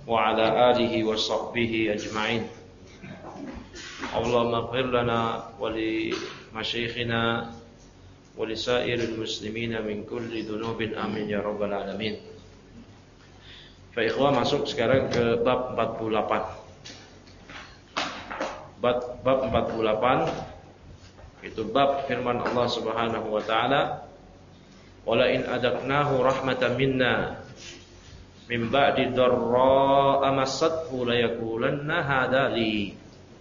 وعلى آله وصحبه أجمعين. اللهم اغفر لنا ولمشايخنا ولسائر المسلمين من كل ذنوب آمين يا رب العالمين. Fa ikhwah, masuk sekarang ke bab 48. Bab 48 itu bab firman Allah Subhanahu wa taala, "Wala in adaqnahu rahmatan minna min ba'di dharra amassathu la yaqulanna hadza li."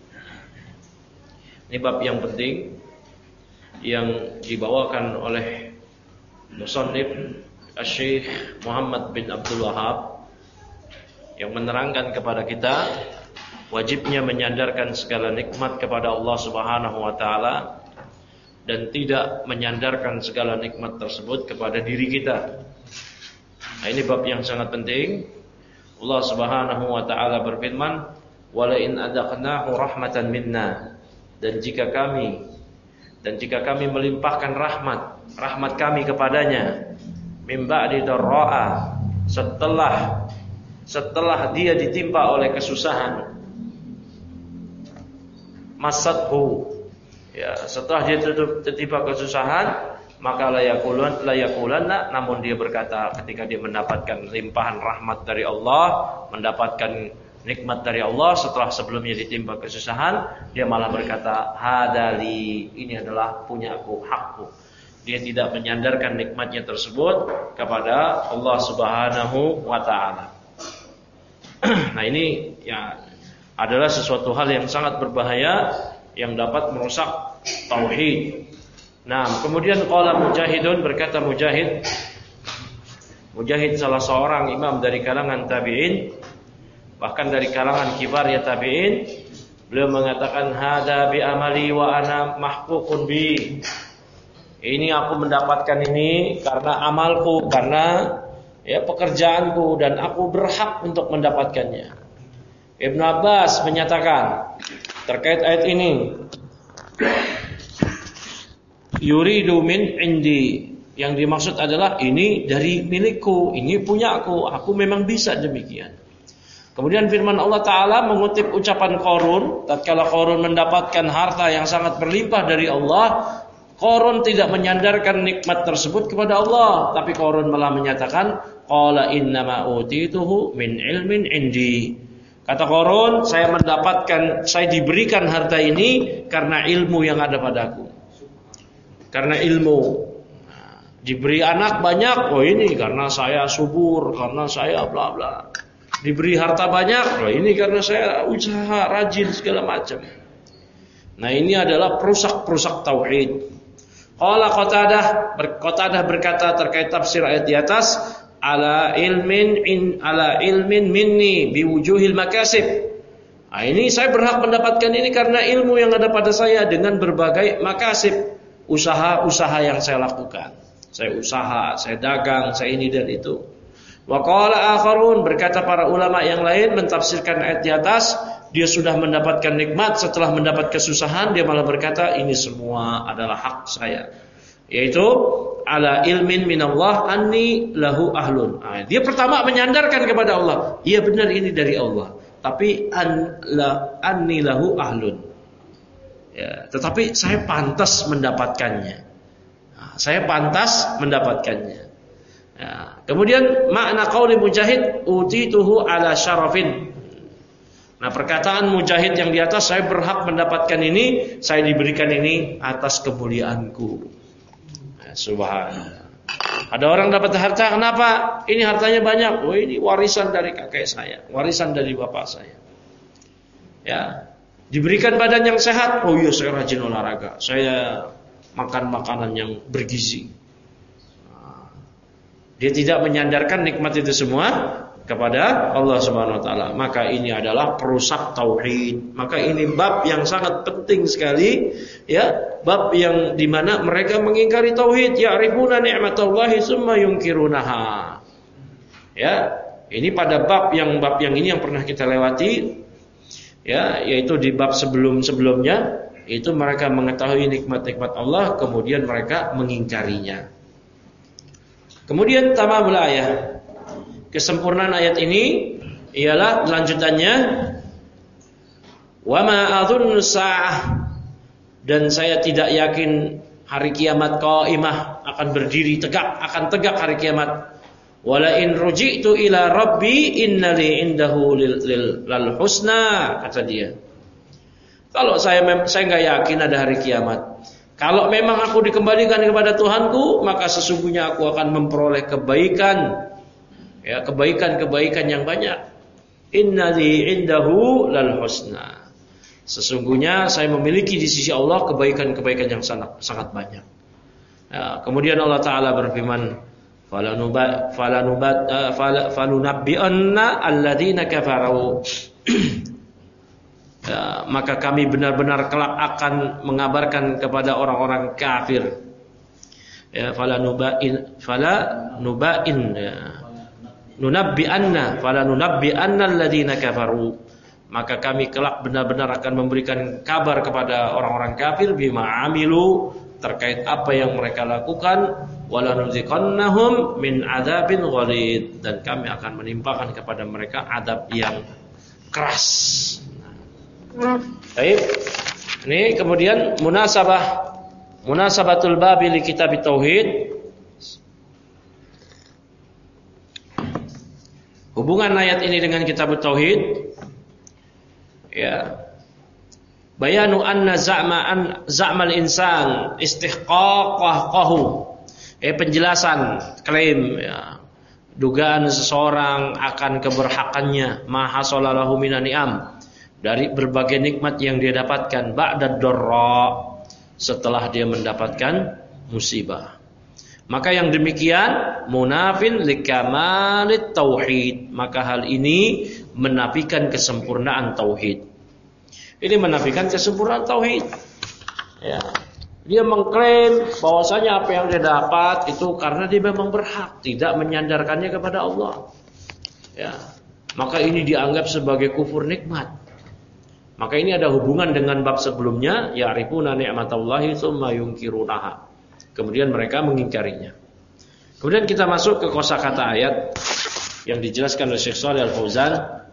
Ini bab yang penting yang dibawakan oleh musannif Asy-Syaikh Muhammad bin Abdul Wahhab, yang menerangkan kepada kita wajibnya menyandarkan segala nikmat kepada Allah Subhanahu wa taala dan tidak menyandarkan segala nikmat tersebut kepada diri kita. Nah, ini bab yang sangat penting. Allah Subhanahu wa taala berfirman, "Wala in adaqnahu rahmatan minna." Dan jika kami melimpahkan rahmat kami kepadanya, min ba'di darra'a, setelah dia ditimpa oleh kesusahan, masathu, ya, setelah dia tertimpa kesusahan, maka layakulanna, namun dia berkata ketika dia mendapatkan limpahan rahmat dari Allah, mendapatkan nikmat dari Allah, setelah sebelumnya ditimpa kesusahan, dia malah berkata, hadali, ini adalah punyaku, hakku. Dia tidak menyandarkan nikmatnya tersebut kepada Allah Subhanahu wa taala. Nah, ini ya adalah sesuatu hal yang sangat berbahaya yang dapat merusak tauhid. Nah, kemudian qala Mujahidun, berkata Mujahid salah seorang imam dari kalangan tabi'in, bahkan dari kalangan kibar ya tabi'in, beliau mengatakan, hada bi amali wa ana mahququn bi. Ini aku mendapatkan ini karena amalku, karena ya pekerjaanku, dan aku berhak untuk mendapatkannya. Ibnu Abbas menyatakan terkait ayat ini, yuridu min indi, yang dimaksud adalah ini dari milikku, ini punyaku, aku memang bisa demikian. Kemudian firman Allah Ta'ala mengutip ucapan Qarun, tatkala Qarun mendapatkan harta yang sangat berlimpah dari Allah, Qarun tidak menyandarkan nikmat tersebut kepada Allah, tapi Qarun malah menyatakan, qala innama utituhu min ilmin indi. Kata Qarun, saya diberikan harta ini karena ilmu yang ada padaku. Karena ilmu. Nah, diberi anak banyak, oh ini karena saya subur, karena saya bla bla. Diberi harta banyak, oh ini karena saya usaha rajin segala macam. Nah, ini adalah perusak tauhid. Qala Qatadah berkata terkait tafsir ayat di atas, ala ilmin minni biwujuhil makasib. Nah, ini saya berhak mendapatkan ini karena ilmu yang ada pada saya dengan berbagai makasib, usaha yang saya lakukan. Saya usaha, saya dagang, saya ini dan itu. Wa qala akharun, berkata para ulama yang lain mentafsirkan ayat di atas, dia sudah mendapatkan nikmat, setelah mendapat kesusahan dia malah berkata ini semua adalah hak saya, yaitu ala ilmin minallah anni lahu ahlun. Nah, dia pertama menyandarkan kepada Allah, iya benar ini dari Allah, tapi anni lahu ahlun, ya, tetapi saya pantas mendapatkannya. Nah, saya pantas mendapatkannya. Ya. Kemudian makna qauli Mujahid, utituhu ala syarafin. Nah, perkataan Mujahid yang di atas, saya berhak mendapatkan ini, saya diberikan ini atas kemuliaanku. Nah, subhanallah. Ada orang dapat harta, kenapa? Ini hartanya banyak. Oh, ini warisan dari kakek saya, warisan dari bapak saya. Ya, diberikan badan yang sehat. Oh iya, saya rajin olahraga, saya makan makanan yang bergizi. Dia tidak menyandarkan nikmat itu semua kepada Allah Subhanahu wa taala. Maka ini adalah perusak tauhid. Maka ini bab yang sangat penting sekali, ya, bab yang dimana mereka mengingkari tauhid, ya'rifuna ni'matallahi tsumma yunkirunaha. Ya, ini pada bab yang ini yang pernah kita lewati, ya, yaitu di bab sebelumnya, itu mereka mengetahui nikmat-nikmat Allah, kemudian mereka mengingkarinya. Kemudian tamamul ayat, kesempurnaan ayat ini ialah lanjutannya, wa ma adzunnu sa'ah, dan saya tidak yakin hari kiamat qaimah, akan berdiri tegak, akan tegak hari kiamat. Wala in ruji'tu ila rabbi innali indahu lil husna, kata dia. Kalau saya enggak yakin ada hari kiamat. Kalau memang aku dikembalikan kepada Tuhanku, maka sesungguhnya aku akan memperoleh kebaikan. Ya, kebaikan-kebaikan yang banyak. Innali indahu lal husna. Sesungguhnya saya memiliki di sisi Allah kebaikan-kebaikan yang sangat banyak. Ya, kemudian Allah Ta'ala berfirman, falunabbi'anna alladhina kafaru. Ya, maka kami benar-benar kelak akan mengabarkan kepada orang-orang kafir. Ya, nunabbi'anna alladhina kafaru. Maka kami kelak benar-benar akan memberikan kabar kepada orang-orang kafir bima amilu, terkait apa yang mereka lakukan, walanudziqannahum min adzabin ghalid, dan kami akan menimpakan kepada mereka adab yang keras. Baik. Ini kemudian munasabatul babi li kitab tauhid. Hubungan ayat ini dengan kitab tauhid. Ya. Bayanu anna za'mal insan istihqaqahu. Penjelasan klaim, ya, dugaan seseorang akan keberhakannya ma hasalahu minan ni'am, dari berbagai nikmat yang dia dapatkan, ba'da darra, setelah dia mendapatkan musibah. Maka yang demikian munafin likamalit tauhid, maka hal ini menafikan kesempurnaan tauhid. Ini menafikan kesempurnaan tauhid. Ya. Dia mengklaim bahwasanya apa yang dia dapat itu karena dia memang berhak, tidak menyandarkannya kepada Allah. Ya. Maka ini dianggap sebagai kufur nikmat. Maka ini ada hubungan dengan bab sebelumnya, ya'rifuna ni'matallahi tsumma yunkirunaha. Kemudian mereka mengingkarinya. Kemudian kita masuk ke kosakata ayat yang dijelaskan oleh Syekh Shalih Al-Fauzan.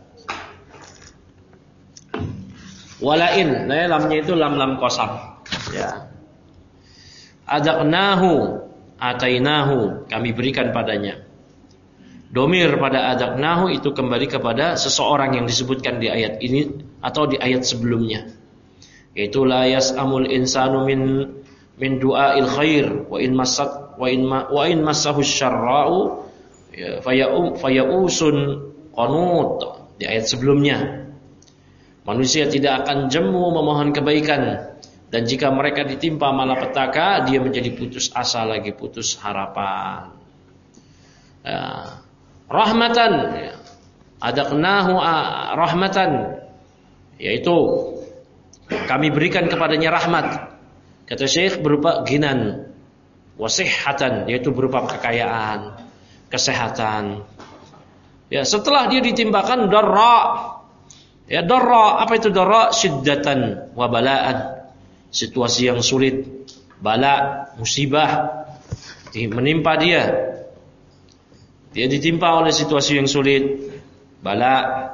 Walain, nah lamnya itu lam qasam. Ya. Adaqnahu, atainahu, kami berikan padanya. Domir pada adaqnahu itu kembali kepada seseorang yang disebutkan di ayat ini atau di ayat sebelumnya. Yaitu la yas'amul insanu min du'ail khair wa in massahu syarra'u fayausun qanut. Di ayat sebelumnya, manusia tidak akan jemu memohon kebaikan, dan jika mereka ditimpa malapetaka, dia menjadi putus asa lagi, putus harapan. Ya. Rahmatan, ya. Adaqnahu rahmatan, yaitu kami berikan kepadanya rahmat. Kata Syekh, berupa ginan, wasihhatan, yaitu berupa kekayaan, kesehatan. Ya, setelah dia ditimpakan darra. Ya, darra, apa itu darra? Syiddatan wa bala'an. Situasi yang sulit, bala, musibah menimpa dia. Dia ditimpa oleh situasi yang sulit, bala.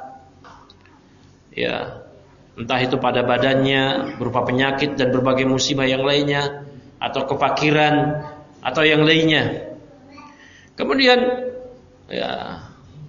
Ya, entah itu pada badannya berupa penyakit dan berbagai musibah yang lainnya, atau kefakiran atau yang lainnya. Kemudian ya,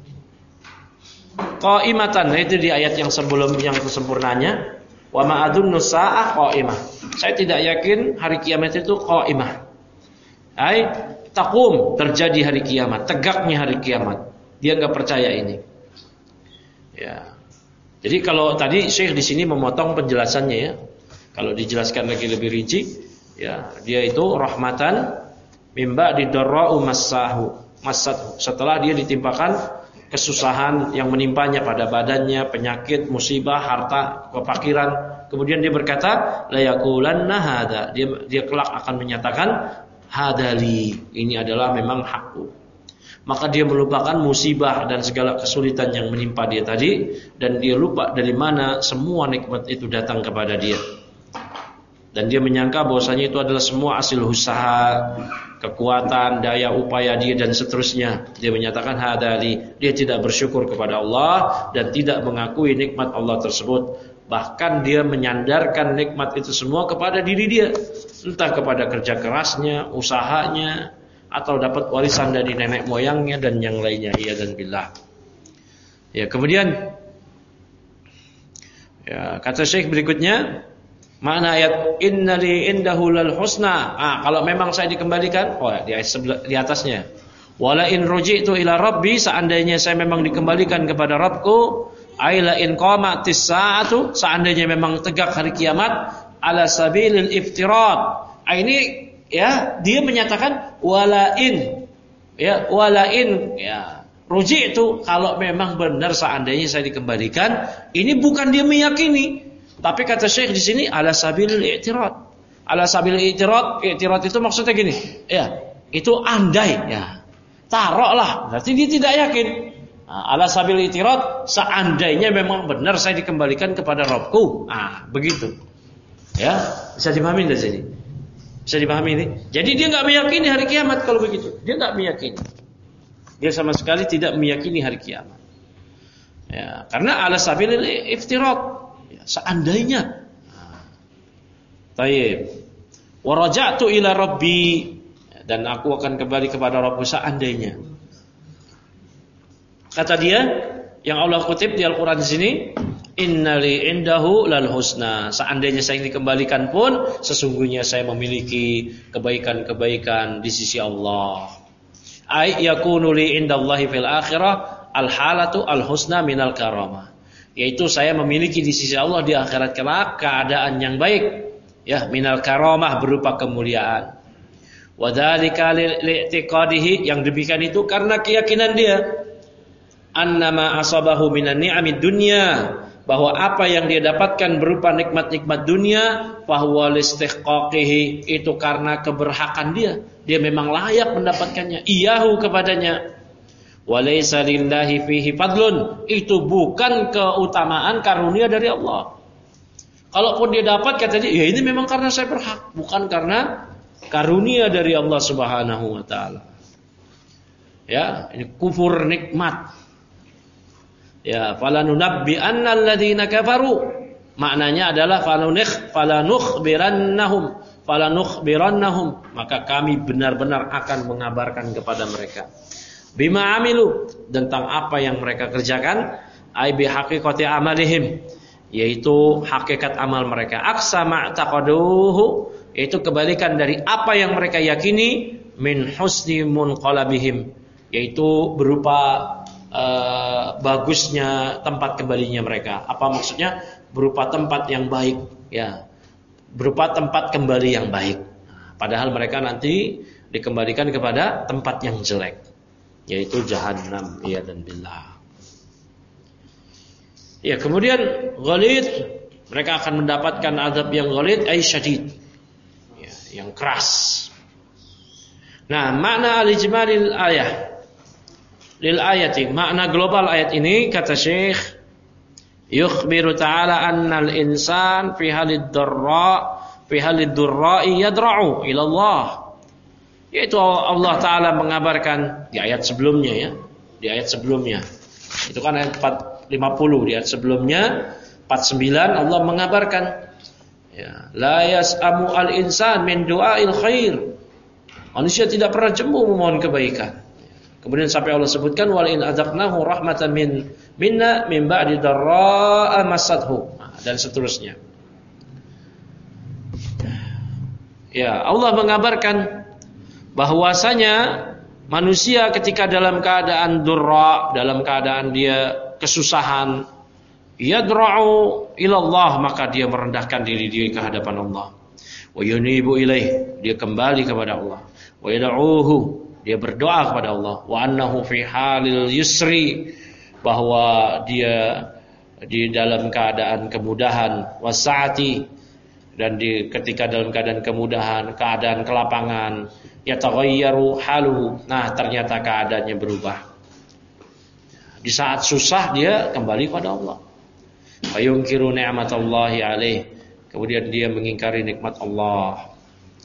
qaimatan, itu di ayat yang sebelum yang kesempurnanya, wa ma adzunnu sa'ah qaimah. Saya tidak yakin hari kiamat itu qaimah. Ai taqum, terjadi hari kiamat, tegaknya hari kiamat. Dia enggak percaya ini. Ya. Jadi kalau tadi Syekh di sini memotong penjelasannya, ya. Kalau dijelaskan lagi lebih rinci, ya, dia itu rahmatan mimba didarra'u massahu. Setelah dia ditimpakan kesusahan yang menimpanya pada badannya, penyakit, musibah, harta, kefakiran, kemudian dia berkata la yaqulanna hada, dia kelak akan menyatakan hadali, ini adalah memang hakku. Maka dia melupakan musibah dan segala kesulitan yang menimpa dia tadi, dan dia lupa dari mana semua nikmat itu datang kepada dia. Dan dia menyangka bahwasanya itu adalah semua hasil usaha kekuatan, daya upaya dia dan seterusnya. Dia menyatakan hadali, dia tidak bersyukur kepada Allah dan tidak mengakui nikmat Allah tersebut. Bahkan dia menyandarkan nikmat itu semua kepada diri dia, entah kepada kerja kerasnya, usahanya, atau dapat warisan dari nenek moyangnya dan yang lainnya. Iya dan billah. Ya, kemudian ya, kata Syekh berikutnya, makna ayat innali indahu lal husna. Kalau memang saya dikembalikan, di ayat di atasnya. Wala in ruji'tu ila rabbi, seandainya saya memang dikembalikan kepada Rabbku, aila in qamatis sa'atu, seandainya memang tegak hari kiamat, ala sabilil iftirat. Ini ya, dia menyatakan wala in ya, ruji'tu, kalau memang benar seandainya saya dikembalikan, ini bukan dia meyakini, tapi kata Syekh di sini ala sabilil i'tirad. Ala sabilil i'tirad itu maksudnya gini, ya, itu andai ya. Taruhlah, berarti dia tidak yakin. Ala sabilil i'tirad, seandainya memang benar saya dikembalikan kepada Rabbku. Begitu. Ya, bisa dipahami dari sini. Bisa dipahami ini. Jadi dia enggak meyakini hari kiamat kalau begitu. Dia enggak meyakini. Dia sama sekali tidak meyakini hari kiamat. Ya, karena ala sabilil iftirat. Ya, seandainya. Tayyib. Wa raja'tu ila rabbi, dan aku akan kembali kepada Rabbku seandainya. Kata dia yang Allah kutip di Al-Qur'an di sini, innali indahu lal husna. Seandainya saya dikembalikan pun, sesungguhnya saya memiliki kebaikan-kebaikan di sisi Allah. Ay yakunu li indallahi fil akhirah al halatu al husna minal karamah, yaitu saya memiliki di sisi Allah di akhirat kelak keadaan yang baik, ya, minal karamah berupa kemuliaan. Wa dzalika li'tiqadihi, yang demikian itu karena keyakinan dia, annama asabahu minan ni'amid dunya, bahwa apa yang dia dapatkan berupa nikmat-nikmat dunia, fahuwa listihqaqihi, itu karena keberhakan dia memang layak mendapatkannya, iyahu kepadanya. Walaysa lillahi fihi fadlun, itu bukan keutamaan karunia dari Allah. Kalaupun dia dapat, kata dia, ya ini memang karena saya berhak, bukan karena karunia dari Allah Subhanahu wa taala. Ya, ini kufur nikmat. Ya, falanunabbi annal ladzina kafaru, maknanya adalah falanukhbirannahum, maka kami benar-benar akan mengabarkan kepada mereka bima amilu, tentang apa yang mereka kerjakan, ai bi haqiqati amalihim, yaitu hakikat amal mereka, aksa ma'taqaduhu, yaitu kebalikan dari apa yang mereka yakini, min husni munqalabihim, yaitu berupa bagusnya tempat kembalinya mereka. Apa maksudnya? Berupa tempat yang baik, ya, berupa tempat kembali yang baik. Padahal mereka nanti dikembalikan kepada tempat yang jelek, yaitu jahanam. Ya dan billah. Ya, kemudian ghalid, mereka akan mendapatkan azab yang ghalid, ay syadid, ya, yang keras. Nah, makna al-ijmalil ayah lil ayati, makna global ayat ini, kata Syekh, yukhbiru ta'ala annal insan fi halid durra'i yadra'u ila Allah, yaitu Allah Ta'ala mengabarkan di ayat sebelumnya, ya, di ayat sebelumnya itu kan ayat 450, di ayat sebelumnya 49 Allah mengabarkan, ya, la yas'amu al insan min du'ail khair, manusia tidak pernah jemu memohon kebaikan. Kemudian sampai Allah sebutkan wal in adzaqnahu rahmatan minna min ba'di darra'a massathu, dan seterusnya. Ya, Allah mengabarkan bahwasanya manusia ketika dalam keadaan durra, dalam keadaan dia kesusahan, yadra'u ilallah, maka dia merendahkan diri dia ke hadapan Allah. Wa yunibu ilaih, dia kembali kepada Allah. Wa yad'uhu, dia berdoa kepada Allah. Wa annahu fi halil yusri, bahwa dia di dalam keadaan kemudahan, wasaati, dan ketika dalam keadaan kemudahan, keadaan kelapangan, yataghayyaru haluhu, nah ternyata keadaannya berubah. Di saat susah dia kembali kepada Allah. Wa yunkiru ni'matallahi alaih, kemudian dia mengingkari nikmat Allah.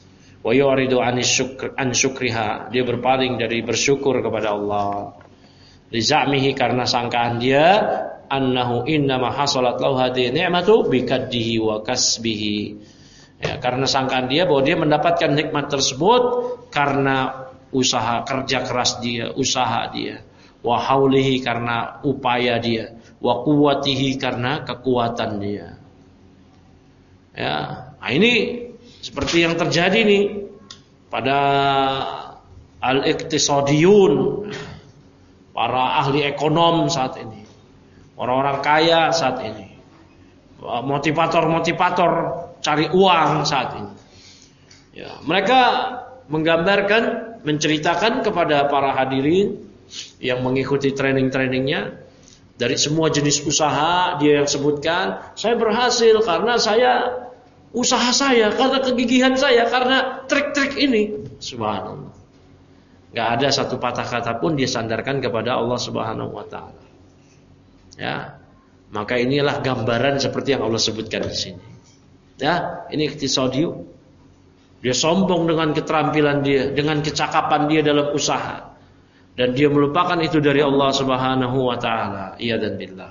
Wa yuridu an syukriha, dia berpaling dari bersyukur kepada Allah. Li za'mihi, karena sangkaan dia annahu innama hasalat lahu hadhihi ni'matu bikaddihi wa kasbihi. Ya, karena sangkaan dia bahwa dia mendapatkan nikmat tersebut karena usaha kerja keras dia, usaha dia. Wa haulihi, karena upaya dia. Wa quwwatihi, karena kekuatan dia. Ya, nah ini seperti yang terjadi nih pada al-iqtisadiyun, para ahli ekonom saat ini, orang-orang kaya saat ini, motivator-motivator cari uang saat ini. Ya, mereka menggambarkan, menceritakan kepada para hadirin yang mengikuti training-trainingnya, dari semua jenis usaha dia yang sebutkan, saya berhasil karena usaha saya, karena kegigihan saya, karena trik-trik ini. Subhanallah. Gak ada satu patah kata pun dia sandarkan kepada Allah Subhanahu wa taala. Ya. Maka inilah gambaran seperti yang Allah sebutkan di sini. Ya, ini iqtisadiyu. Dia sombong dengan keterampilan dia, dengan kecakapan dia dalam usaha. Dan dia melupakan itu dari Allah Subhanahu wa taala. Iya dan billah.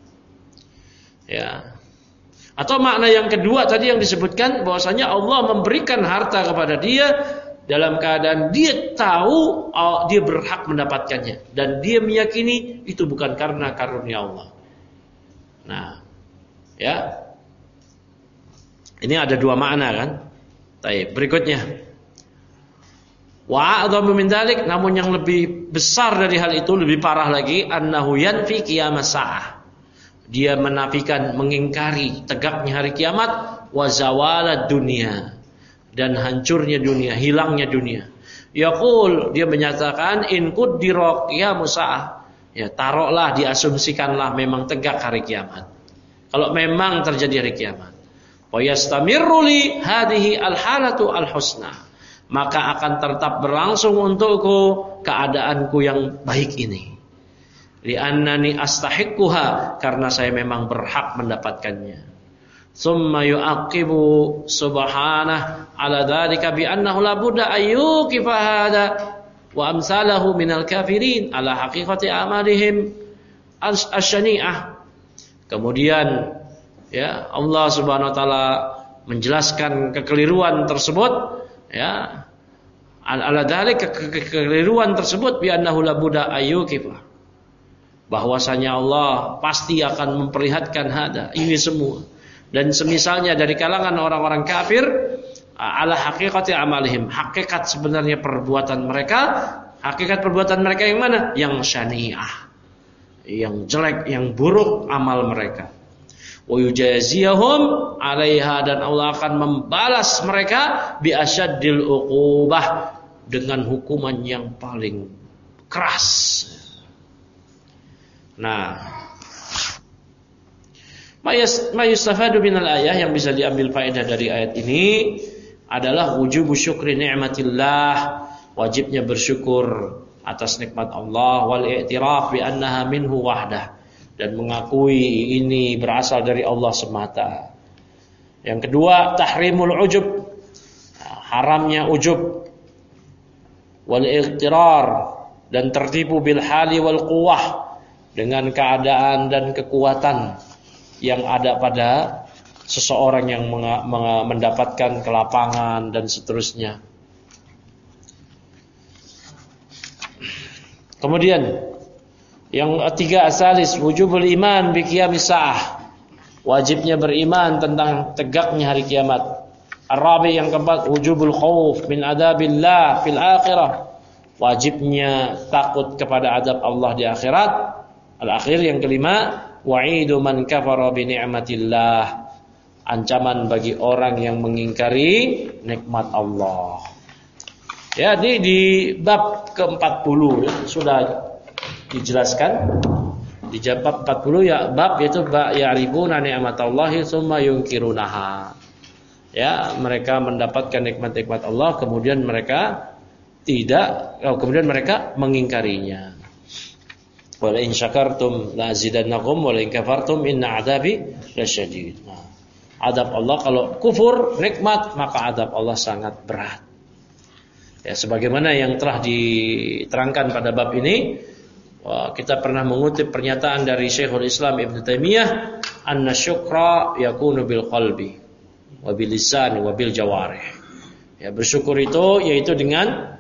Ya. Atau makna yang kedua tadi yang disebutkan, bahwasanya Allah memberikan harta kepada dia dalam keadaan dia tahu dia berhak mendapatkannya, dan dia meyakini itu bukan karena karunia Allah. Nah, ya. Ini ada dua makna kan? Baik, berikutnya. Wa a'dhamu min dzalik, namun yang lebih besar dari hal itu, lebih parah lagi, annahu yanfi qiyamas saah. Dia menafikan, mengingkari tegaknya hari kiamat, wa zawalad dunia, dan hancurnya dunia, hilangnya dunia. Yaqul, dia menyatakan in quddira qiyamus saah. Ya, taruhlah, diasumsikanlah memang tegak hari kiamat. Kalau memang terjadi hari kiamat. Wa yastamirru li hadhihi al-halatu al-husna. Maka akan tetap berlangsung untukku keadaanku yang baik ini. Li'annani astahiqquha, karena saya memang berhak mendapatkannya. Tsumma yu'aqibu subhanahu ala dzalika bi annahu la budda ayyuqifa hadha wa amsalahu minal kafirin ala haqiqati amalihim asyani'ah. Kemudian ya, Allah Subhanahu wa taala menjelaskan kekeliruan tersebut, ya, ala dzalika, kekeliruan tersebut, bi annahu la budda ayyuqifa, bahwasanya Allah pasti akan memperlihatkan hada ini semua dan semisalnya dari kalangan orang-orang kafir, ala haqiqati amalihim, hakikat sebenarnya perbuatan mereka. Hakikat perbuatan mereka yang mana? Yang syani'ah, yang jelek, yang buruk amal mereka. Wa yujaziyahum 'alaiha, dan Allah akan membalas mereka bi asyaddil uqubah, dengan hukuman yang paling keras. Nah, ma yustafadu minal ayah, yang bisa diambil faedah dari ayat ini adalah wujubu syukri ni'matillah, wajibnya bersyukur atas nikmat Allah, wal i'tiraf bi annaha minhu wahdah, dan mengakui ini berasal dari Allah semata. Yang kedua, tahrimul ujub, haramnya ujub, wal i'tirar, dan tertipu bil hali wal quwwah, dengan keadaan dan kekuatan yang ada pada seseorang yang mendapatkan kelapangan dan seterusnya. Kemudian yang ketiga, asalis wujubul iman bi qiyamis saah, wajibnya beriman tentang tegaknya hari kiamat. Ar-rabi, yang keempat, wujubul khauf min adabillah fil akhirah, wajibnya takut kepada adab Allah di akhirat. Al-akhir, yang kelima, wa'idu man kafara bi ni'matillah, ancaman bagi orang yang mengingkari nikmat Allah. Ya, ini di bab ke-40 ya, sudah dijelaskan. Di bab 40 ya, bab yaitu ya'rifuna ni'matallahi tsumma yunkirunaha. Ya, mereka mendapatkan nikmat-nikmat Allah, kemudian mereka mengingkarinya. Wala in syakartum la azidannakum wala in kafartum inna adzabi lasyadid. Nah, adab Allah kalau kufur nikmat, maka adab Allah sangat berat. Ya, sebagaimana yang telah diterangkan pada bab ini, kita pernah mengutip pernyataan dari Syekhul Islam Ibnu Taimiyah, anna syukra yakunu bil qalbi wa bil lisan wa bil jawarih. Ya, bersyukur itu yaitu dengan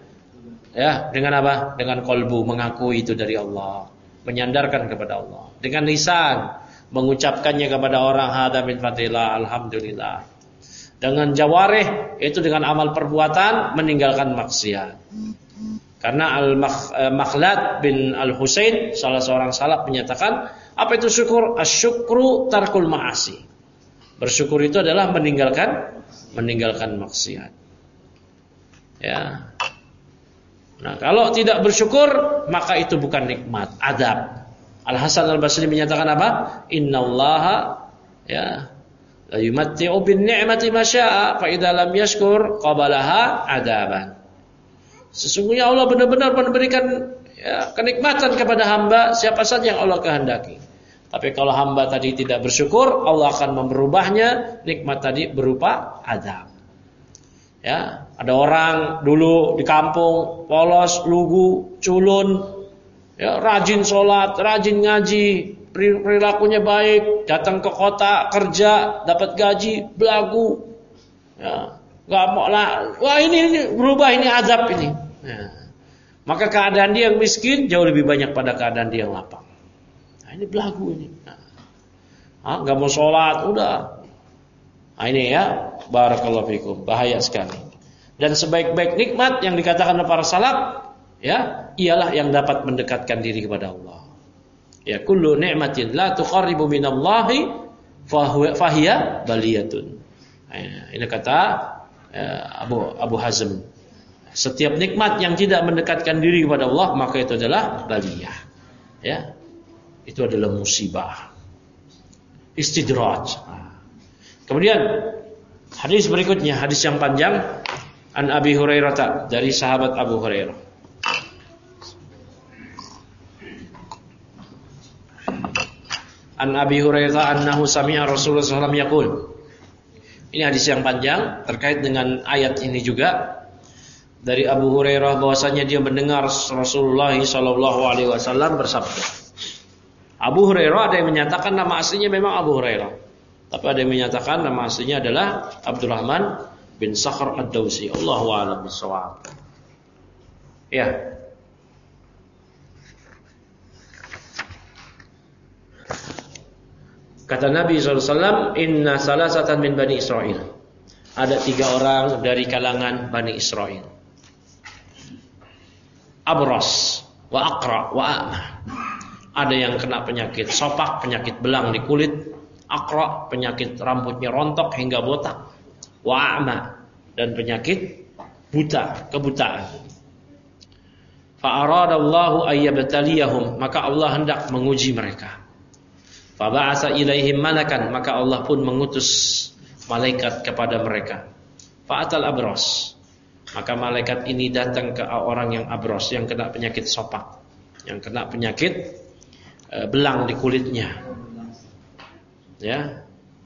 apa? Dengan kolbu, mengakui itu dari Allah, menyandarkan kepada Allah. Dengan lisan, mengucapkannya kepada orang, hada min fadillah, alhamdulillah. Dengan jawarih, itu dengan amal perbuatan, meninggalkan maksiat. Karena Al-Makhlad bin Al-Husain, salah seorang salaf, menyatakan, apa itu syukur? Asyukru tarkul ma'asi. Bersyukur itu adalah meninggalkan maksiat. Ya. Nah, kalau tidak bersyukur, maka itu bukan nikmat, adab. Al-Hasan Al-Basri menyatakan apa? Innallaha la yumatti'u bin ni'mati ma syaa fa idza lam yashkur qabalaha adaban. Sesungguhnya Allah benar-benar memberikan kenikmatan kepada hamba siapa saja yang Allah kehendaki. Tapi kalau hamba tadi tidak bersyukur, Allah akan merubahnya nikmat tadi berupa adab. Ya, ada orang dulu di kampung polos, lugu, culun, rajin sholat, rajin ngaji, perilakunya baik, datang ke kota kerja, dapat gaji, belagu, nggak mau lah, wah ini berubah, ini azab ini. Maka keadaan dia yang miskin jauh lebih banyak pada keadaan dia yang lapang. Nah, ini belagu ini, nggak mau sholat, udah. Nah, ini ya, barakallahu fikum, bahaya sekali. Dan sebaik-baik nikmat yang dikatakan oleh para salaf, ialah yang dapat mendekatkan diri kepada Allah. Ya, kullu ni'matin la tuqarribu minallahi fahiya baliyatun. Ini kata Abu Hazm. Setiap nikmat yang tidak mendekatkan diri kepada Allah, maka itu adalah baliyah. Ya. Itu adalah musibah. Istidraj. Kemudian hadis berikutnya, hadis yang panjang, an Abi Hurairah, dari sahabat Abu Hurairah. An Abi Hurairah annahu sami'a Rasulullah sallallahu alaihi wasallam yaqul. Ini hadis yang panjang terkait dengan ayat ini juga. Dari Abu Hurairah bahwasanya dia mendengar Rasulullah sallallahu alaihi wasallam bersabda. Abu Hurairah ada yang menyatakan nama aslinya memang Abu Hurairah, tapi ada yang menyatakan nama aslinya adalah Abdurrahman bin Sakhr ad-Dawsi. Allahu a'lam bishawab. Ya. Kata Nabi SAW, inna salasatan min Bani Israel. Ada 3 orang dari kalangan Bani Israel. Abras, wa aqra, wa a'ma. Ada yang kena penyakit sopak, penyakit belang di kulit. Aqra, penyakit rambutnya rontok hingga botak. Wa a'ma, dan penyakit buta, kebutaan. Fa'aradallahu ayyabtaliyahum, maka Allah hendak menguji mereka. Faba'asa ilaihim malakan, maka Allah pun mengutus malaikat kepada mereka. Fa'atal abros, maka malaikat ini datang ke orang yang abros, yang kena penyakit sopak, yang kena penyakit belang di kulitnya. Ya.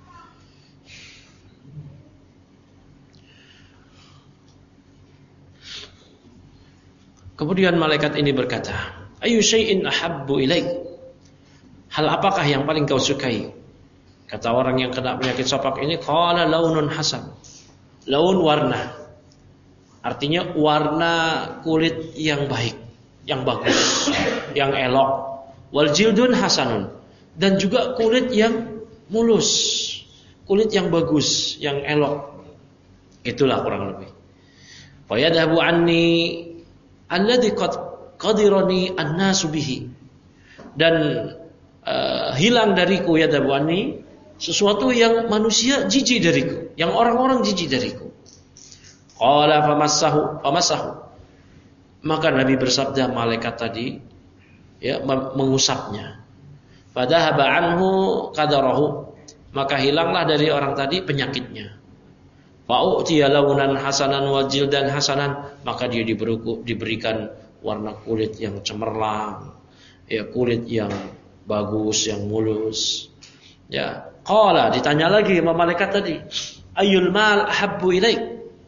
Kemudian malaikat ini berkata, ayu syai'in ahabbu ilaik? Hal apakah yang paling kau sukai? Kata orang yang kena penyakit sopak ini, qala launun hasan. Laun, warna. Artinya warna kulit yang baik, yang bagus, yang elok. Wal jildun hasanun, dan juga kulit yang mulus, kulit yang bagus, yang elok. Itulah kurang lebih. Fa yadhabu anni alladhi qadirani an-nasu bihi. Dan hilang dariku ya dabwani sesuatu yang manusia jijik dariku, yang orang-orang jijik dariku. Qala famassahu. Maka Nabi bersabda, malaikat tadi mengusapnya. Fadhahaba anhu qadarahu, maka hilanglah dari orang tadi penyakitnya. Fa'utiya launan hasanan wa jildan hasanan, maka dia diberikan warna kulit yang cemerlang, kulit yang bagus, yang mulus. Ya, qala, ditanya lagi sama malaikat tadi, ayyul mal ahabbu ilaik?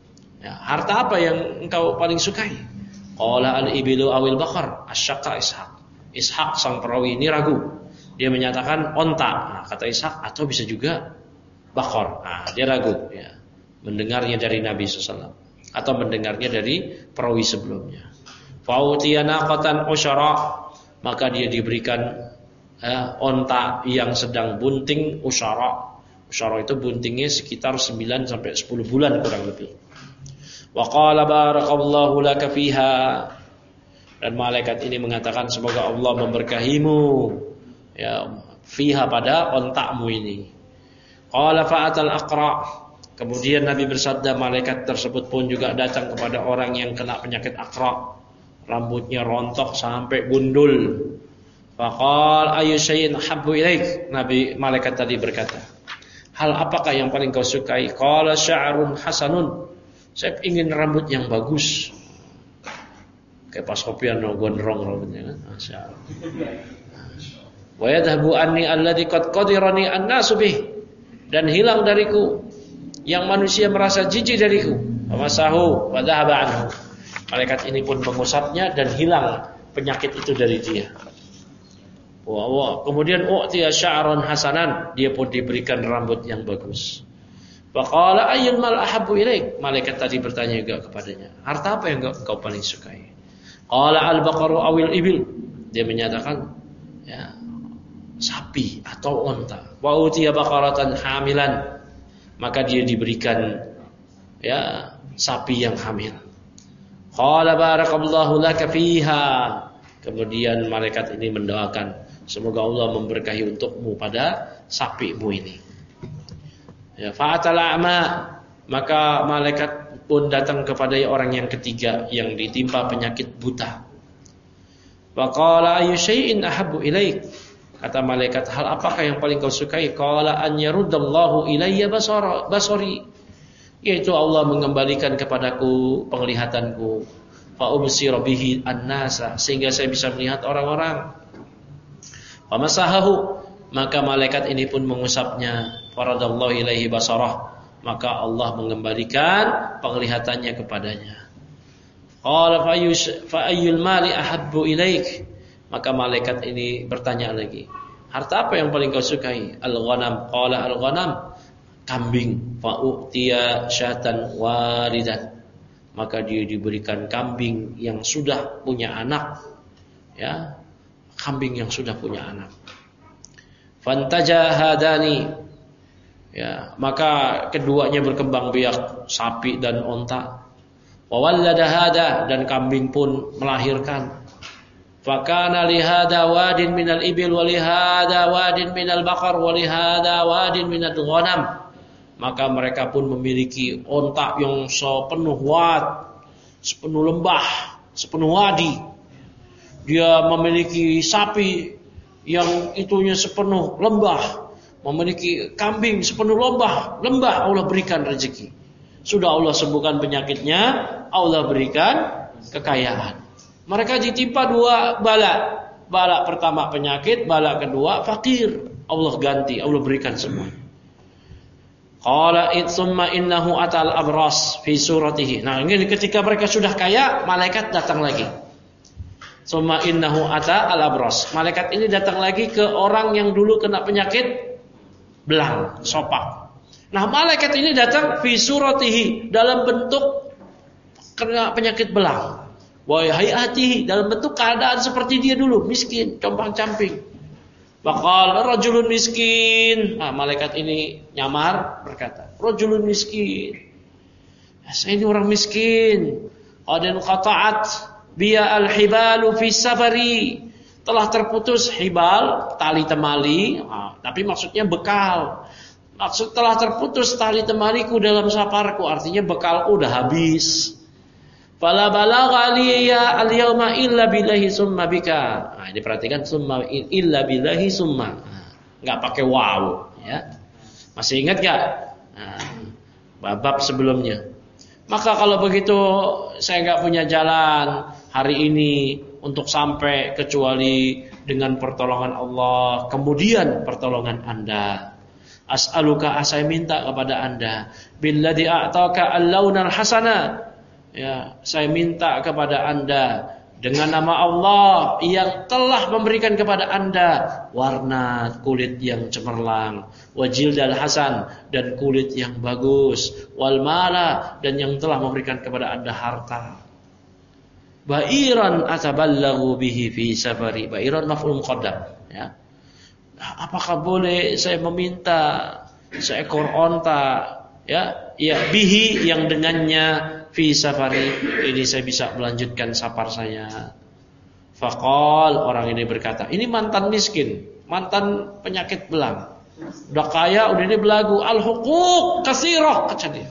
Ya, harta apa yang engkau paling sukai? Qala al-ibilu awil baqar, asyaqqa Ishaq. Ishaq sang perawi ini ragu. Dia menyatakan onta. Nah, kata Ishaq, atau bisa juga baqar. Nah, dia ragu ya. Mendengarnya dari Nabi SAW atau mendengarnya dari perawi sebelumnya. Fa'utiya naqatan usyara, maka dia diberikan onta yang sedang bunting usyara. Usyara itu buntingnya sekitar 9 sampai 10 bulan kurang lebih. Wa qala barakallahu laka fiha, dan malaikat ini mengatakan semoga Allah memberkahimu ya fiha pada ontakmu ini. Qala fa'atal aqra, kemudian Nabi bersabda malaikat tersebut pun juga datang kepada orang yang kena penyakit aqra, rambutnya rontok sampai gundul. Faqal ayu syai'in habbu ilaik, malaikat tadi berkata, hal apakah yang paling kau sukai? Qala sya'run hasanun, saya ingin rambut yang bagus. Kayak Pak Sofyan gondrong rambutnya kan. Masyaallah. Wa yadhhabu anni alladhi qad qadirani an-nasu bih, dan hilang dariku yang manusia merasa jijik dariku. Famasahu wa dhahaba anhu. Malaikat ini pun mengusapnya dan hilang penyakit itu dari dia. Kemudian u'tiya sya'ran hasanan, dia pun diberikan rambut yang bagus. Faqala ayyul mal ahabbu ilaik, malaikat tadi bertanya juga kepadanya, harta apa yang kau paling sukai? Qala al-baqaru awil ibil, dia menyatakan ya sapi atau unta. Wa utiya baqaratan hamilan, maka dia diberikan ya sapi yang hamil. Qala barakallahu laka fiha, kemudian malaikat ini mendoakan semoga Allah memberkahi untukmu pada sapimu ini. Ya, fa'atal a'ma, maka malaikat pun datang kepada orang yang ketiga yang ditimpa penyakit buta. Wa qala ayu syai'in ahabbu ilaik, kata malaikat, hal apakah yang paling kau sukai? Qala an yaruddallahu ilayya basari, yaitu Allah mengembalikan kepadaku penglihatanku. Fa ubsira bihi an-nasa, sehingga saya bisa melihat orang-orang. Famasahahu, maka malaikat ini pun mengusapnya. Faradallahu ilaihi basarah, maka Allah mengembalikan penglihatannya kepadanya. Qala fa ayyul mali ahabbu ilaik, maka malaikat ini bertanya lagi, harta apa yang paling kau sukai? Al-ghanam, qala al-ghanam, kambing. Fa u'tiya syatan walidan, maka dia diberikan kambing yang sudah punya anak, ya, kambing yang sudah punya anak. Fantaja hadani, ya, maka keduanya berkembang biak, sapi dan onta. Wa wallada hada, dan kambing pun melahirkan. Fakana li hada wadin minal ibil wa li hada wadin minal baqar wa li hada wadin minal ghanam. Maka mereka pun memiliki onta yang sepenuh wad, sepenuh lembah, sepenuh wadi. Dia memiliki sapi yang itunya sepenuh lembah, memiliki kambing sepenuh lembah Allah berikan rezeki. Sudah Allah sembuhkan penyakitnya, Allah berikan kekayaan. Mereka ditimpa dua bala. Bala pertama penyakit, bala kedua fakir. Allah ganti, Allah berikan semua. Qala tsumma innahu atal abras fi suratihi. Nah, ini ketika mereka sudah kaya, malaikat datang lagi. Tsumma innahu ata al abras. Malaikat ini datang lagi ke orang yang dulu kena penyakit belang, sopak. Nah, malaikat ini datang fi suratihi, dalam bentuk kena penyakit belang. Wa hayatihi, dalam bentuk keadaan seperti dia dulu, miskin, compang-camping. Baqal rajulun miskin. Nah, malaikat ini nyamar berkata, rajulun miskin. Ya, saya ini orang miskin. Qadan qata'at biya al-hibalu fi safari. Telah terputus hibal, tali temali, tapi maksudnya bekal. Maksud telah terputus tali temaliku dalam safarku, artinya bekalku udah habis. Fala balagha liya al-yawma illa billahi summa bika. Nah, diperhatikan summa illa billahi summa. Enggak pakai waw, ya. Masih ingat enggak? Nah, bab sebelumnya. Maka kalau begitu saya enggak punya jalan hari ini untuk sampai kecuali dengan pertolongan Allah, kemudian pertolongan Anda. As'aluka, saya minta kepada Anda, billadzi a'taka al-launal hasana. Ya, saya minta kepada Anda dengan nama Allah yang telah memberikan kepada Anda warna kulit yang cemerlang, wajildal hasan, dan kulit yang bagus, wal mala, dan yang telah memberikan kepada Anda harta. Ba'iran ataballahu bihi fi safari. Ba'iran maf'ul muqaddam, ya. Apakah boleh saya meminta seekor onta, ya, bihi, yang dengannya, fi safari, ini saya bisa melanjutkan safar saya. Faqal, orang ini berkata, ini mantan miskin, mantan penyakit belang, udah kaya, udah ini belagu. Al huquq katsirah, kata dia.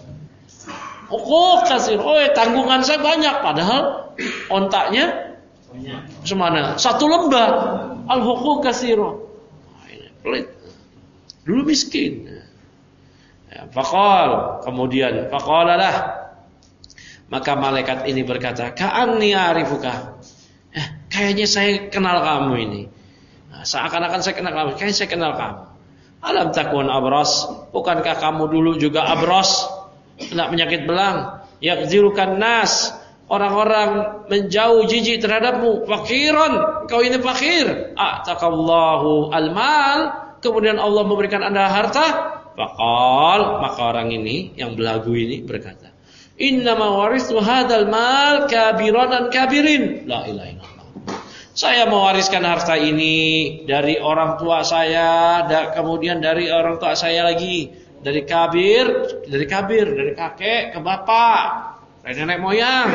Huquq katsirah, tanggungan saya banyak, padahal ontaknya semana? Satu lembar. Al huquq katsirah. Pelit. Dulu miskin. Ya, faqal, kemudian faqalalah, maka malaikat ini berkata, ka'anni a'rifuka. Kayaknya saya kenal kamu ini. Seakan-akan saya kenal kamu. Kayaknya saya kenal kamu. Alam takun abras. Bukankah kamu dulu juga abras? Kena penyakit belang. Yakzirukan nas. Orang-orang menjauh jijik terhadapmu. Fakiran. Kau ini fakir. A'takallahu al-mal. Kemudian Allah memberikan Anda harta. Faqal, maka orang ini yang belagu ini berkata, innama warithu hadzal mal kabiran dan kabirin. La ilaha illallah. Saya mewariskan harta ini dari orang tua saya, kemudian dari orang tua saya lagi, dari kabir, dari kakek ke bapak, dari nenek moyang.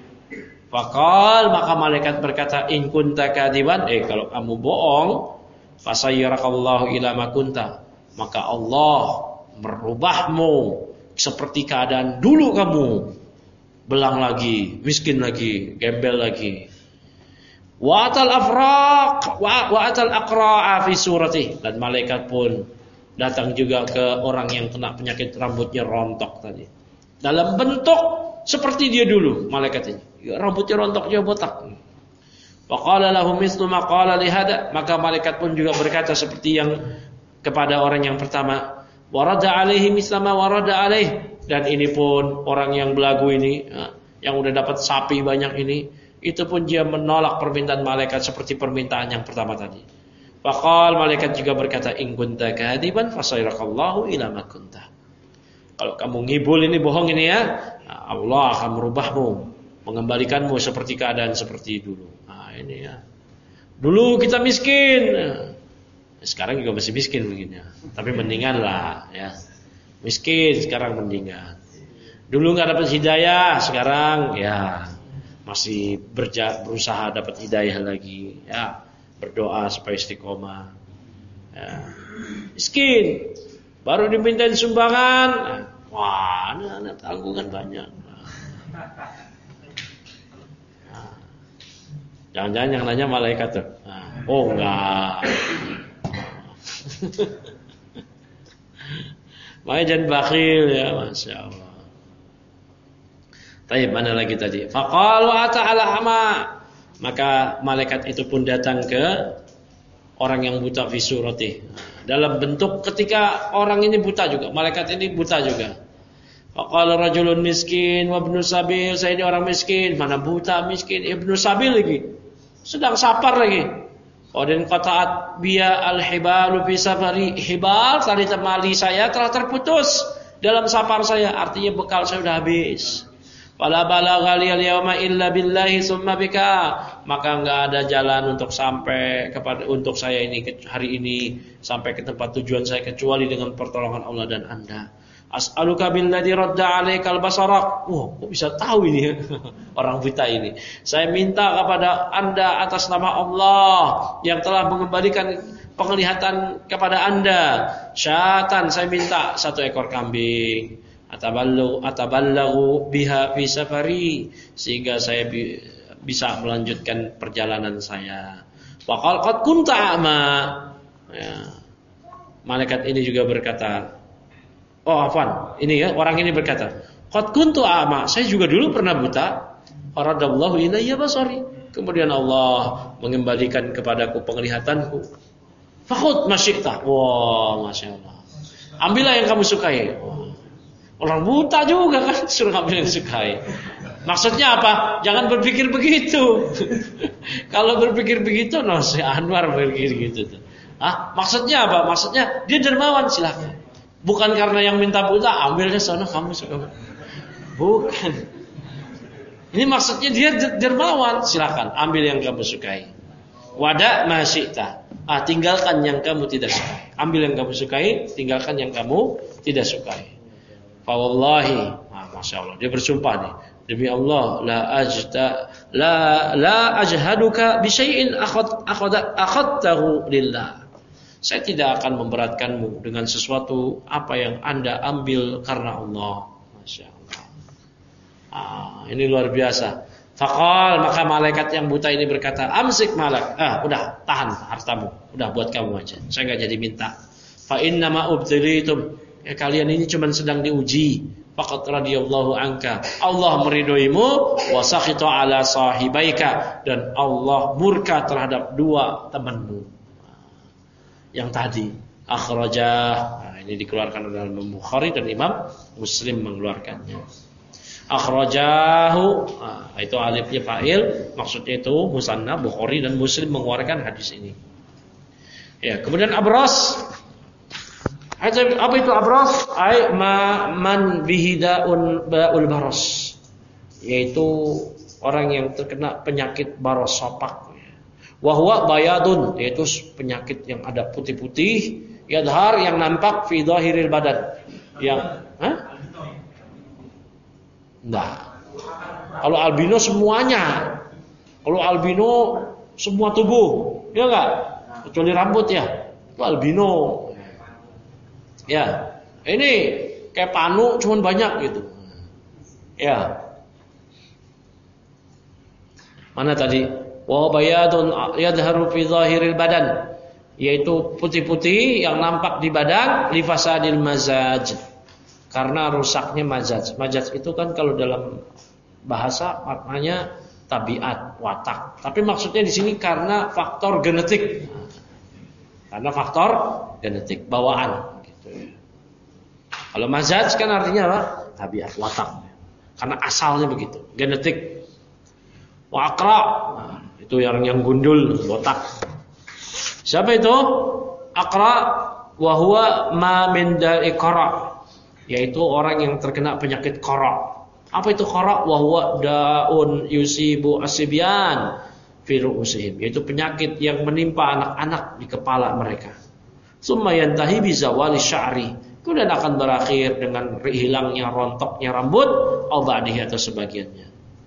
Faqal, maka malaikat berkata, in kunta kadiban, kalau kamu bohong, fasayyarakallahu ila ma kunta, maka Allah merubahmu seperti keadaan dulu kamu, belang lagi, miskin lagi, gembel lagi. Wa atal afraq wa atal aqra'a fi surati, dan malaikat pun datang juga ke orang yang kena penyakit rambutnya rontok tadi, dalam bentuk seperti dia dulu. Malaikat ini rambutnya rontok, dia botak. Faqala lahu mithlu ma qala li hada, maka malaikat pun juga berkata seperti yang kepada orang yang pertama. Warada alaihi mislama warada alaih, dan ini pun orang yang belagu ini, yang udah dapat sapi banyak ini, itu pun dia menolak permintaan malaikat seperti permintaan yang pertama tadi. Faqal, malaikat juga berkata, in kunta kadiban fasayyarakallahu ila ma kunta. Kalau kamu ngibul ini, bohong ini ya, Allah akan merubahmu, mengembalikanmu seperti keadaan seperti dulu. Nah ini ya, dulu kita miskin, sekarang juga masih miskin begini ya. Tapi mendingan lah ya. Miskin sekarang mendingan. Dulu enggak dapat hidayah, sekarang ya masih berusaha dapat hidayah lagi ya. Berdoa supaya istiqomah. Ya. Miskin, baru dimintain sumbangan. Wah, anak tanggungan banyak. Nah. Jangan-jangan yang nanya malaikat tuh. Nah. Oh enggak. Makanya jangan bakhil ya, Masya Allah. Taib, mana lagi tadi? Faqal wa ta'ala ama, maka malaikat itu pun datang ke orang yang buta fi surati, dalam bentuk ketika orang ini buta juga, malaikat ini buta juga. Faqala rajulun miskin wa ibnu sabil, saya ini orang miskin, mana buta miskin, ibnu sabil lagi, sedang safar lagi. Qadin qata'at biya al-hibalu fi safari, hibal tali temali saya telah terputus dalam safar saya, artinya bekal saya sudah habis. Fala balagha al-yawma illa billahi summa bika, maka enggak ada jalan untuk sampai kepada untuk saya ini hari ini sampai ke tempat tujuan saya kecuali dengan pertolongan Allah dan Anda. As'aluka billadzi radda 'alaikal basarak. Wah, kok bisa tahu ini orang buta ini? Saya minta kepada Anda atas nama Allah yang telah mengembalikan penglihatan kepada Anda. Syatan, saya minta 1 ekor kambing. Ataballahu biha fi safari, sehingga saya bisa melanjutkan perjalanan saya. Faqal qad kunta a'ma. Ya. Malaikat ini juga berkata, ini ya, orang ini berkata, qad kuntu a'ma, saya juga dulu pernah buta. Faradallahu ilayya basari, kemudian Allah mengembalikan kepadaku penglihatanku. Fakhudh masyi'ta. Wah, Masya Allah. Ambillah yang kamu sukai. Orang buta juga kan suruh ambil yang sukai. Maksudnya apa? Jangan berpikir begitu. Kalau berpikir begitu, si Anwar berpikir gitu. Maksudnya apa? Maksudnya dia dermawan, silakan. Bukan karena yang minta buta ambilnya sana kamu suka. Bukan. Ini maksudnya dia dermawan, silakan ambil yang kamu sukai. Wada ma syi'ta. Tinggalkan yang kamu tidak sukai. Ambil yang kamu sukai, tinggalkan yang kamu tidak sukai. Fa wallahi, masya Allah, dia bersumpah nih. Demi Allah, la ajhaduka bi syai'in akhadtahu lillah. Saya tidak akan memberatkanmu dengan sesuatu apa yang Anda ambil karena Allah. Masya Allah. Ini luar biasa. Faqal, maka malaikat yang buta ini berkata, amsik malak. Udah, tahan hartamu. Udah buat kamu aja. Saya enggak jadi minta. Fa inna ma ubtilitum. Kalian ini cuma sedang diuji. Faqad radiyallahu anka. Allah meridhoimu wa sakhita ala sahibaika, dan Allah murka terhadap dua temanmu. Yang tadi akhrajah. Ini dikeluarkan oleh Imam Bukhari dan Imam Muslim mengeluarkannya. Akhrajahu, itu alifnya fa'il, maksudnya itu musanna. Bukhari dan Muslim mengeluarkan hadis ini. Ya, kemudian abras. Apa itu abras? Man bihidaun ba'ul baros, yaitu orang yang terkena penyakit baros, sopak. Wahwa bayadun, yaitu penyakit yang ada putih-putih, yadhar, yang nampak fi dhahiril badan. Yang Nah, kalau albino semuanya, kalau albino semua tubuh, ya enggak? Kecuali rambut ya, itu albino. Ya, ini kayak panu, cuman banyak gitu. Ya, mana tadi? Wa bayadun yadharu fi dhahiril badan, yaitu putih-putih yang nampak di badan, li fasadil mazaj, karena rusaknya mazaj. Mazaj itu kan kalau dalam bahasa maknanya tabiat, watak. Tapi maksudnya di sini karena faktor genetik. Karena faktor genetik, bawaan gitu ya. Kalau mazaj kan artinya apa? Tabiat, watak. Karena asalnya begitu, genetik. Wa aqra, itu yang gundul, botak. Siapa itu? Aqra wa huwa ma min da'i qara, yaitu orang yang terkena penyakit qara. Apa itu qara? Wa huwa daun yusibu asibyan fi ru'usihim, yaitu penyakit yang menimpa anak-anak di kepala mereka. Summa yantahi bi zawali sya'ri, kemudian akan berakhir dengan hilangnya rontoknya rambut, au ba'dihi atau sebagiannya.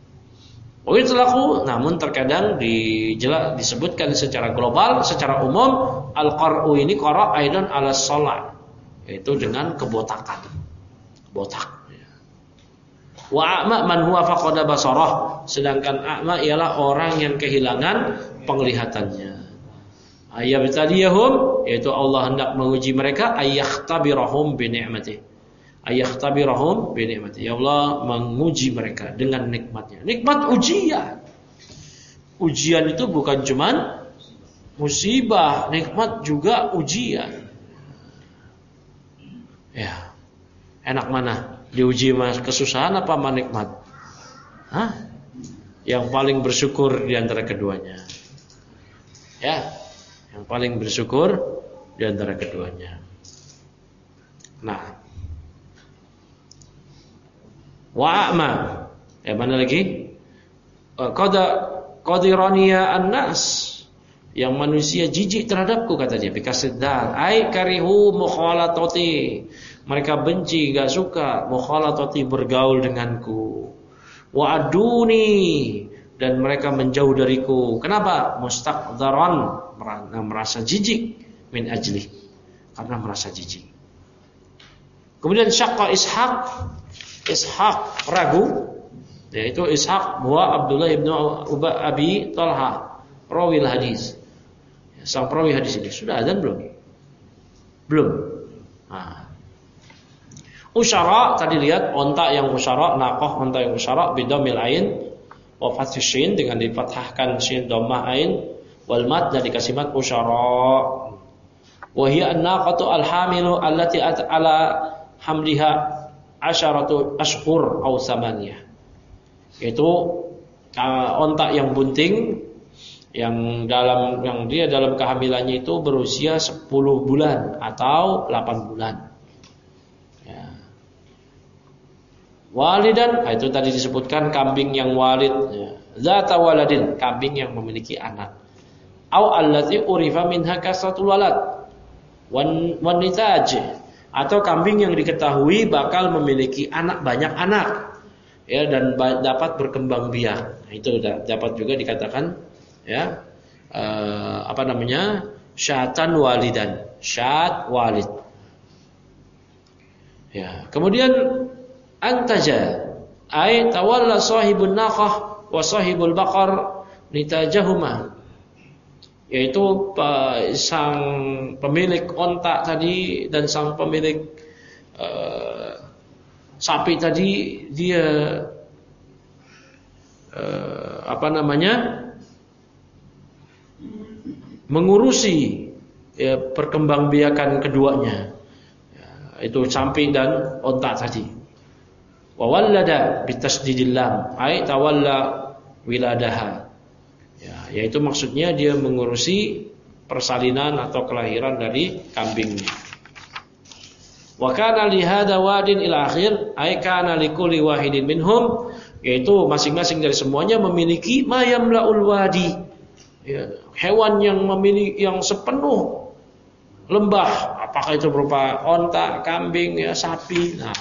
Namun terkadang disebutkan secara global, secara umum, al-qar'u ini qara aidan ala shalah, yaitu dengan kebotakan. Botak. Wa a'ma man huwa faqada basarah, sedangkan a'ma ialah orang yang kehilangan penglihatannya. Ayyabtaliyahum, yaitu Allah hendak menguji mereka, ayyakhtabirahum bi ni'matihi. Ayyakhtabirahum bi ni'matihi. Ya Allah menguji mereka dengan nikmatnya. Nikmat ujian. Ujian itu bukan cuman musibah, nikmat juga ujian. Ya. Enak mana? Diuji mas kesusahan apa sama nikmat? Yang paling bersyukur di antara keduanya. Ya. Yang paling bersyukur di antara keduanya. Nah, wa'ama, mana lagi? Qadiraniya an-nas, yang manusia jijik terhadapku, kata dia. Bikasid dal, ai karihu mukhalatati, mereka benci, gak suka mukhalatati, bergaul denganku. Wa'aduni, dan mereka menjauh dariku. Kenapa? Mustaqdaran, merasa jijik, min ajli, karena merasa jijik. Kemudian syaqqa Ishaq ragu, yaitu Ishaq buah Abdullah ibnu Abi Talha, rawil hadis, sang perawi hadis ini. Sudah azan belum? Belum. Usyara, tadi lihat onta yang usyara, naqah onta yang usyara, bidhamil ain wa fathis shin, dengan dipatahkan shin dhammah ain, wal mad, dan dikasih mad usyara. wa hiya an-naqatu al-hamilu allati ala hamliha 10 ashhur aw samaniyah. Yaitu onta yang bunting yang dia dalam kehamilannya itu berusia 10 bulan atau 8 bulan. Ya. Walidan, itu tadi disebutkan kambing yang walid, ya. Zata waladin, kambing yang memiliki anak. Au allati urifa minha kasratul walad. Wan nitaj, atau kambing yang diketahui bakal memiliki banyak anak. Ya, dan dapat berkembang biak. Itu dapat juga dikatakan ya syatan walidan, syat walid. Ya, kemudian antaja ay tawalla sahibun naqah wa sahibul baqar nitajahuma, yaitu sang pemilik onta tadi dan sang pemilik sapi tadi dia mengurusi ya, perkembangbiakan keduanya, ya, itu sapi dan onta tadi. Wa wallada bitasdidil lam ay tawalla wiladaha, ya, yaitu maksudnya dia mengurusi persalinan atau kelahiran dari kambingnya. Wa kana li hadza wadin ila akhir ay kana likulli wahidin minhum, yaitu masing-masing dari semuanya memiliki ma yamlaul wadi, ya, hewan yang memiliki yang sepenuh lembah, apakah itu berupa onta, kambing, ya, sapi. Nah,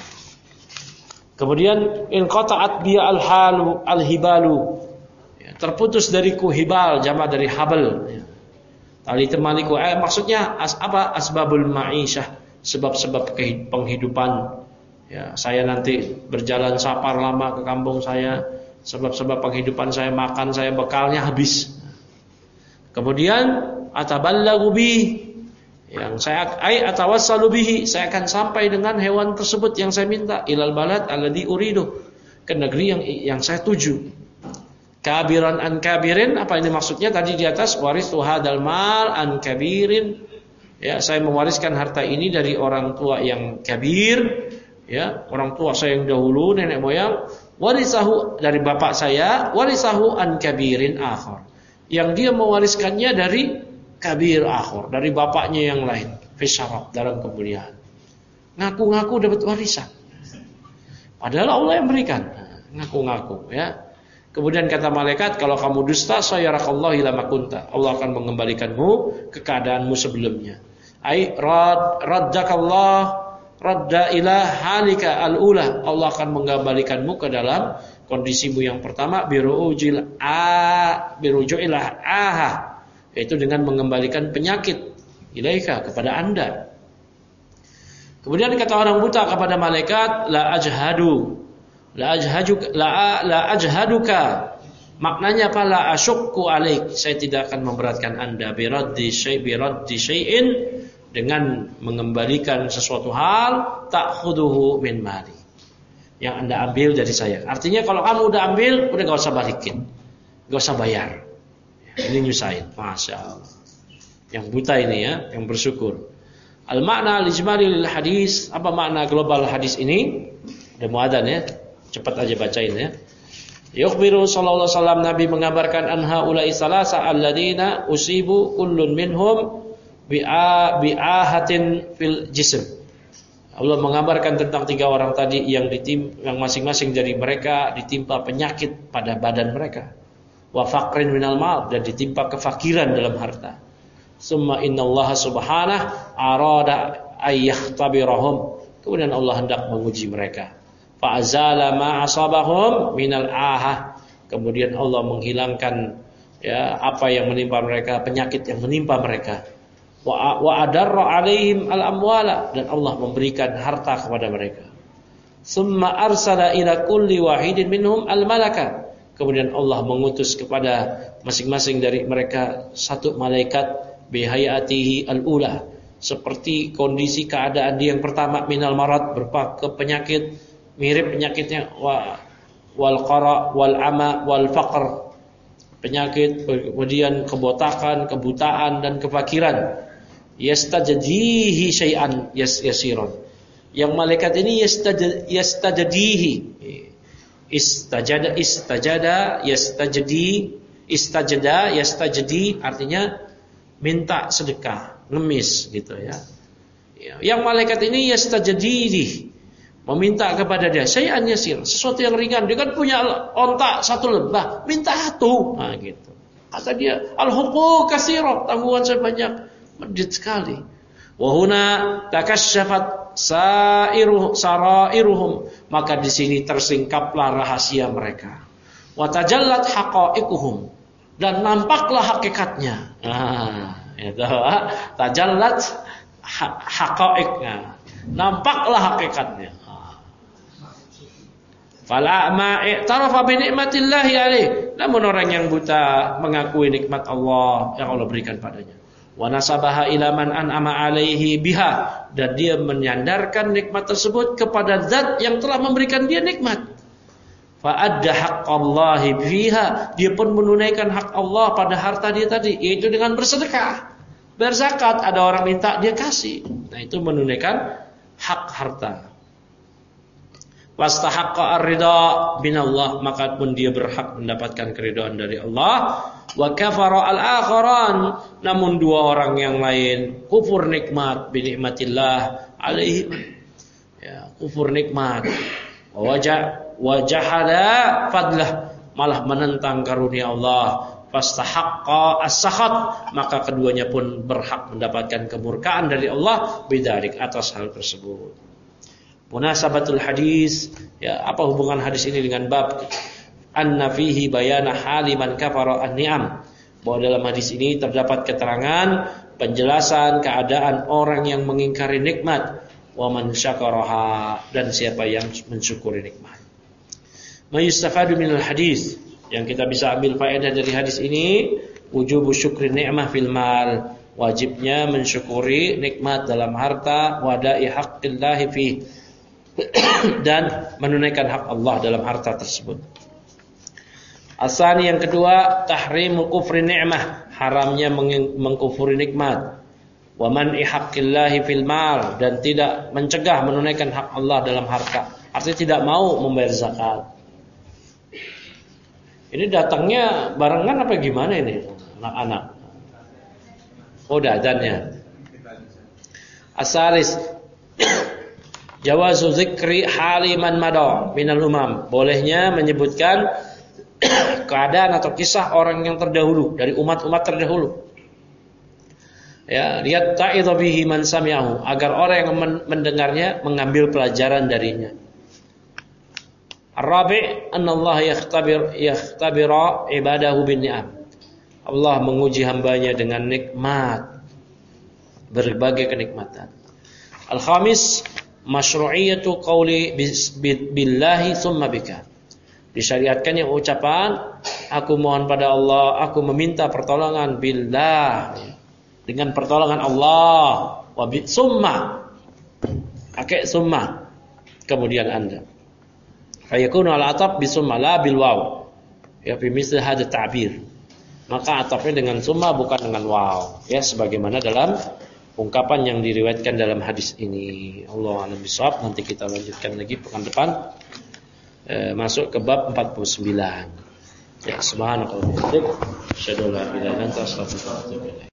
kemudian in qata'at bi al-hibalu, ya, terputus dariku hibal, jamak dari habal, ya. Tali temaliku, maksudnya asbabul ma'isyah, sebab-sebab penghidupan. Ya, saya nanti berjalan safar lama ke kampung saya, sebab-sebab penghidupan saya, makan saya, bekalnya habis. Kemudian ataballagu bi, yang saya atawassalu bihi, saya akan sampai dengan hewan tersebut yang saya minta ilal balad alladhi uridu, ke negeri yang saya tuju. Kabiran an kabirin, apa ini maksudnya tadi di atas, waristu hadal mal an kabirin, ya, saya mewariskan harta ini dari orang tua yang kabir, ya, orang tua saya yang dahulu, nenek moyang. Warisahu, dari bapak saya, warisahu an kabirin akhar, yang dia mewariskannya dari kabir akhar, dari bapaknya yang lain, fisyarab, dalam kemuliaan. Ngaku-ngaku dapat warisan, padahal Allah yang berikan. Ngaku-ngaku, ya. Kemudian kata malaikat, kalau kamu dusta, sayarakallahu ila ma kunta, Allah akan mengembalikanmu ke keadaanmu sebelumnya. Ai raddakallah radda ila halika al-ula, Allah akan mengembalikanmu ke dalam kondisimu yang pertama, birujuil aha, yaitu dengan mengembalikan penyakit ilaika, kepada Anda. Kemudian kata orang buta kepada malaikat, la ajhaduka, maknanya apa? La asyukku alaik, saya tidak akan memberatkan Anda, biraddi syai'in, dengan mengembalikan sesuatu hal, ta'khuduhu min mali, yang Anda ambil dari saya. Artinya kalau kamu udah ambil, udah gak usah balikin, gak usah bayar. Ini nyusahin, masya Allah. Yang buta ini, ya, yang bersyukur. Al-makna al-ijmali lil hadis, apa makna global hadis ini? Ada muadzan, ya, cepat aja bacain, ya. Yukhbiru sallallahu alaihi wasallam, Nabi mengabarkan anha ulai salasa alladzina usibu kullun minhum bi'ahatin fil jism. Allah mengabarkan tentang 3 orang tadi yang masing-masing dari mereka ditimpa penyakit pada badan mereka. Wa faqrin minal mal, dan ditimpa kefakiran dalam harta. Summa innallaha subhanahu arada ayyahtabirahum, kemudian Allah hendak menguji mereka. Fa azala ma asabahum minal ahah, kemudian Allah menghilangkan, ya, apa yang menimpa mereka, penyakit yang menimpa mereka. Wa adarra alaihim al-amwala, dan Allah memberikan harta kepada mereka. Summa arsala ila kulli wahidin minhum al-malaka, kemudian Allah mengutus kepada masing-masing dari mereka satu malaikat, bihayatihi al-ula, seperti kondisi keadaan dia yang pertama, minal marad, berupa penyakit, mirip penyakitnya, wal qara wal ama wal faqr, penyakit, kemudian kebotakan, kebutaan, dan kefakiran. yastajdihi syai'an yasiran. Yang malaikat ini yastajdihi. Istajada yastajdi artinya minta sedekah, ngemis gitu ya. Yang malaikat ini yastajdihi, meminta kepada dia syai'an yasir, sesuatu yang ringan. Dia kan punya ontak 1 lebah, minta 1. Nah gitu. Kata dia, al-huquq katsira, tanggungan saya banyak, medit sekali. Wa huna takasyafat sarairuhum, maka di sini tersingkaplah rahasia mereka. Wa tajallat haqa'iquhum, dan nampaklah hakikatnya. Itu tajallat haqa'iqnya, nampaklah hakikatnya. Fala ma i'tarafa bi nikmatillahi alaih, namun orang yang buta mengakui nikmat Allah yang Allah berikan padanya. Wa nasabaha ila man an'ama alaihi biha, dan dia menyandarkan nikmat tersebut kepada zat yang telah memberikan dia nikmat. Fa adda haqqallahi fiha, dia pun menunaikan hak Allah pada harta dia tadi, yaitu dengan bersedekah, berzakat. Ada orang minta dia kasih, nah itu menunaikan hak harta. Wastahaqqa ar-ridha binallah, maka pun dia berhak mendapatkan keridhaan dari Allah. Wa kafara al-akharan, namun 2 orang yang lain kufur nikmat bi nikmatillah alaihi, ya, kufur nikmat. Wajahada fadlah, malah menentang karunia Allah. Fastahaqqa as-sakhat, maka keduanya pun berhak mendapatkan kemurkaan dari Allah bidzalik, atas hal tersebut. Munasabatul hadis, ya, apa hubungan hadis ini dengan bab anna fihi bayana haliman kafara an-ni'am, bahwa dalam hadis ini terdapat keterangan penjelasan keadaan orang yang mengingkari nikmat, wa man syakaraha, dan siapa yang mensyukuri nikmat. Mayustafadu minal hadis, yang kita bisa ambil faedah dari hadis ini, wujubu syukri ni'mah fil mal, wajibnya mensyukuri nikmat dalam harta, wada'i haqqillahi fi, dan menunaikan hak Allah dalam harta tersebut. Asani, yang kedua, tahrimu kufri ni'mah, haramnya mengkufuri nikmat. Wa man'i haqqillahi fil mal, dan tidak mencegah menunaikan hak Allah dalam harta, artinya tidak mau membayar zakat. Ini datangnya barengan apa gimana ini anak-anak? Oh, adanya. Asalis jawazu zikri haliman mada minal umam, bolehnya menyebutkan keadaan atau kisah orang yang terdahulu dari umat-umat terdahulu. Ya, lihat ta'idhu bihi man sami'ahu, agar orang yang mendengarnya mengambil pelajaran darinya. Ar-rabi' anna Allah yakhtabira ibadahu bin ni'am, Allah menguji hambanya dengan nikmat, berbagai kenikmatan. Al-khamis masyru'iyatu qawli billahi tsumma bika, disyariatkannya ucapan aku mohon pada Allah, aku meminta pertolongan billah, dengan pertolongan Allah, wa summa, pakai summa kemudian Anda, fayakunu al-ataf bi summa la bil waw, ya fi misl hadha ta'bir, maka atafnya dengan summa bukan dengan waw, ya sebagaimana dalam ungkapan yang diriwayatkan dalam hadis ini. Allah a'lam bishawab. Nanti kita lanjutkan lagi pekan depan, masuk ke bab 49. Ya, subhanallah wa bihamdihi, asyhadu an la ilaha illa anta, astaghfiruka wa atubu ilaik.